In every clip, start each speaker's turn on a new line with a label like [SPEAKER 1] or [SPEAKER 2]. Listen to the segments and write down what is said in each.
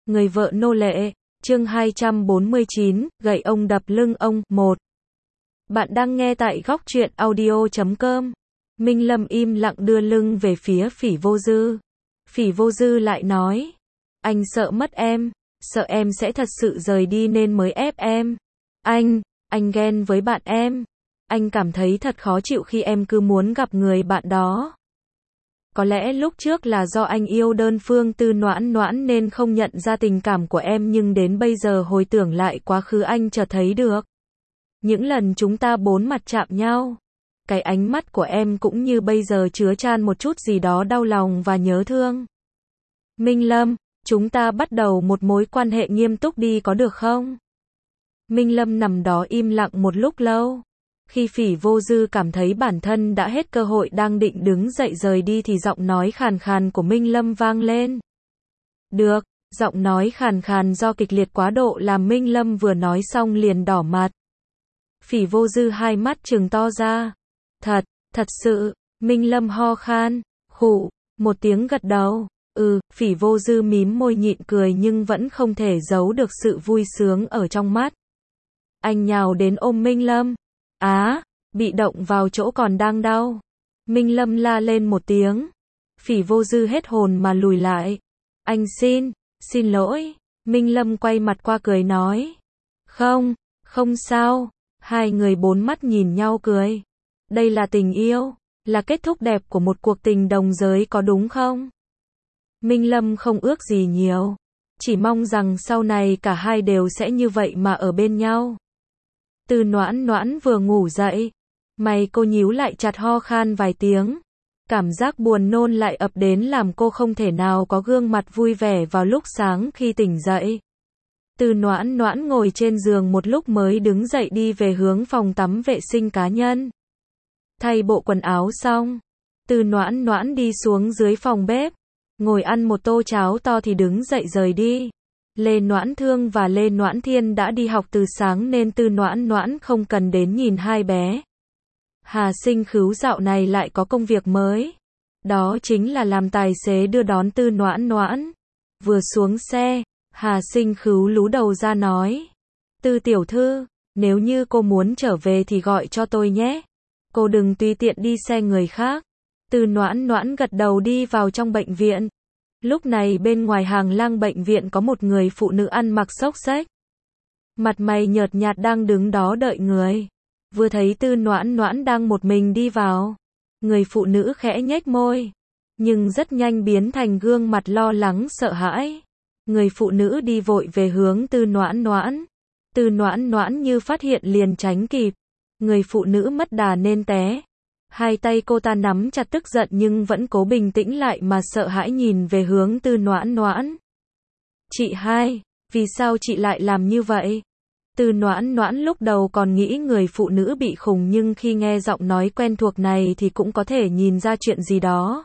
[SPEAKER 1] Người vợ nô lệ, chương 249, gậy ông đập lưng ông, 1. Bạn đang nghe tại góc truyện audio.com. Minh Lâm im lặng đưa lưng về phía Phỉ Vô Dư. Phỉ Vô Dư lại nói, anh sợ mất em, sợ em sẽ thật sự rời đi nên mới ép em. Anh ghen với bạn em. Anh cảm thấy thật khó chịu khi em cứ muốn gặp người bạn đó. Có lẽ lúc trước là do anh yêu đơn phương Tư Noãn Noãn nên không nhận ra tình cảm của em, nhưng đến bây giờ hồi tưởng lại quá khứ anh chợt thấy được. Những lần chúng ta bốn mặt chạm nhau, cái ánh mắt của em cũng như bây giờ chứa chan một chút gì đó đau lòng và nhớ thương. Minh Lâm, chúng ta bắt đầu một mối quan hệ nghiêm túc đi có được không? Minh Lâm nằm đó im lặng một lúc lâu. Khi Phỉ Vô Dư cảm thấy bản thân đã hết cơ hội đang định đứng dậy rời đi thì giọng nói khàn khàn của Minh Lâm vang lên. Được, giọng nói khàn khàn do kịch liệt quá độ làm Minh Lâm vừa nói xong liền đỏ mặt. Phỉ Vô Dư hai mắt trừng to ra. Thật sự, Minh Lâm ho khan, khụ, một tiếng gật đầu. Phỉ Vô Dư mím môi nhịn cười nhưng vẫn không thể giấu được sự vui sướng ở trong mắt. Anh nhào đến ôm Minh Lâm. Bị động vào chỗ còn đang đau. Minh Lâm la lên một tiếng. Phỉ Vô Dư hết hồn mà lùi lại. Anh xin lỗi. Minh Lâm quay mặt qua cười nói. Không sao. Hai người bốn mắt nhìn nhau cười. Đây là tình yêu, là kết thúc đẹp của một cuộc tình đồng giới có đúng không? Minh Lâm không ước gì nhiều. Chỉ mong rằng sau này cả hai đều sẽ như vậy mà ở bên nhau. Tư Noãn Noãn vừa ngủ dậy, mày cô nhíu lại chặt, ho khan vài tiếng. Cảm giác buồn nôn lại ập đến làm cô không thể nào có gương mặt vui vẻ vào lúc sáng khi tỉnh dậy. Tư Noãn Noãn ngồi trên giường một lúc mới đứng dậy đi về hướng phòng tắm vệ sinh cá nhân. Thay bộ quần áo xong, Tư Noãn Noãn đi xuống dưới phòng bếp, ngồi ăn một tô cháo to thì đứng dậy rời đi. Lê Noãn Thương và Lê Noãn Thiên đã đi học từ sáng nên Tư Noãn Noãn không cần đến nhìn hai bé. Hà Sinh Khứu dạo này lại có công việc mới. Đó chính là làm tài xế đưa đón Tư Noãn Noãn. Vừa xuống xe, Hà Sinh Khứu lú đầu ra nói. Tư tiểu thư, nếu như cô muốn trở về thì gọi cho tôi nhé. Cô đừng tùy tiện đi xe người khác. Tư Noãn Noãn gật đầu đi vào trong bệnh viện. Lúc này bên ngoài hàng lang bệnh viện có một người phụ nữ ăn mặc xốc xếch, mặt mày nhợt nhạt đang đứng đó đợi người. Vừa thấy Tư Noãn Noãn đang một mình đi vào, người phụ nữ khẽ nhếch môi, nhưng rất nhanh biến thành gương mặt lo lắng sợ hãi. Người phụ nữ đi vội về hướng Tư Noãn Noãn. Tư Noãn Noãn như phát hiện liền tránh kịp. Người phụ nữ mất đà nên té. Hai tay cô ta nắm chặt, tức giận nhưng vẫn cố bình tĩnh lại mà sợ hãi nhìn về hướng Tư Noãn Noãn. Chị hai, vì sao chị lại làm như vậy? Tư Noãn Noãn lúc đầu còn nghĩ người phụ nữ bị khùng, nhưng khi nghe giọng nói quen thuộc này thì cũng có thể nhìn ra chuyện gì đó.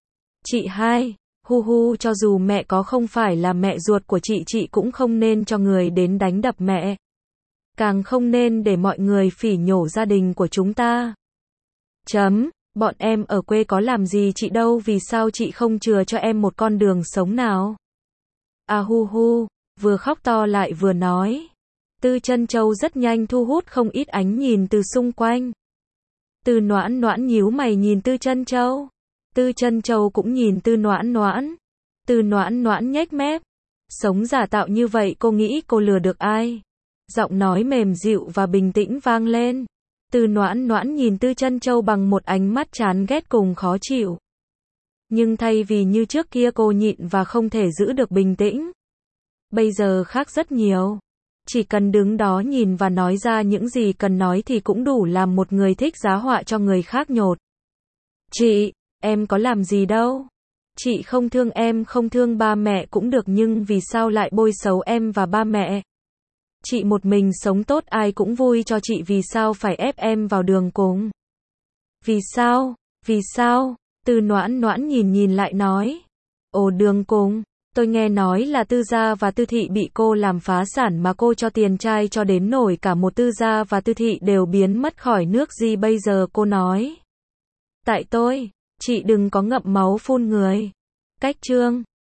[SPEAKER 1] Chị hai, cho dù mẹ có không phải là mẹ ruột của chị cũng không nên cho người đến đánh đập mẹ. Càng không nên để mọi người phỉ nhổ gia đình của chúng ta. Bọn em ở quê có làm gì chị đâu, vì sao chị không chừa cho em một con đường sống nào? Vừa khóc to lại vừa nói. Tư Trân Châu rất nhanh thu hút không ít ánh nhìn từ xung quanh. Tư Noãn Noãn nhíu mày nhìn Tư Trân Châu. Tư Trân Châu cũng nhìn Tư Noãn Noãn. Tư Noãn Noãn nhếch mép. Sống giả tạo như vậy cô nghĩ cô lừa được ai? Giọng nói mềm dịu và bình tĩnh vang lên. Tư Noãn Noãn nhìn Tư Trân Châu bằng một ánh mắt chán ghét cùng khó chịu. Nhưng thay vì như trước kia cô nhịn và không thể giữ được bình tĩnh, bây giờ khác rất nhiều. Chỉ cần đứng đó nhìn và nói ra những gì cần nói thì cũng đủ làm một người thích giá họa cho người khác nhột. Chị, em có làm gì đâu. Chị không thương em, không thương ba mẹ cũng được, nhưng vì sao lại bôi xấu em và ba mẹ? Chị một mình sống tốt ai cũng vui cho chị, vì sao phải ép em vào đường cùng? Vì sao? Tư Noãn Noãn nhìn lại nói. Đường cùng, tôi nghe nói là Tư gia và Tư thị bị cô làm phá sản mà cô cho tiền trai cho đến nổi cả một Tư gia và Tư thị đều biến mất khỏi nước gì bây giờ cô nói. Tại tôi, chị đừng có ngậm máu phun người. Cách chương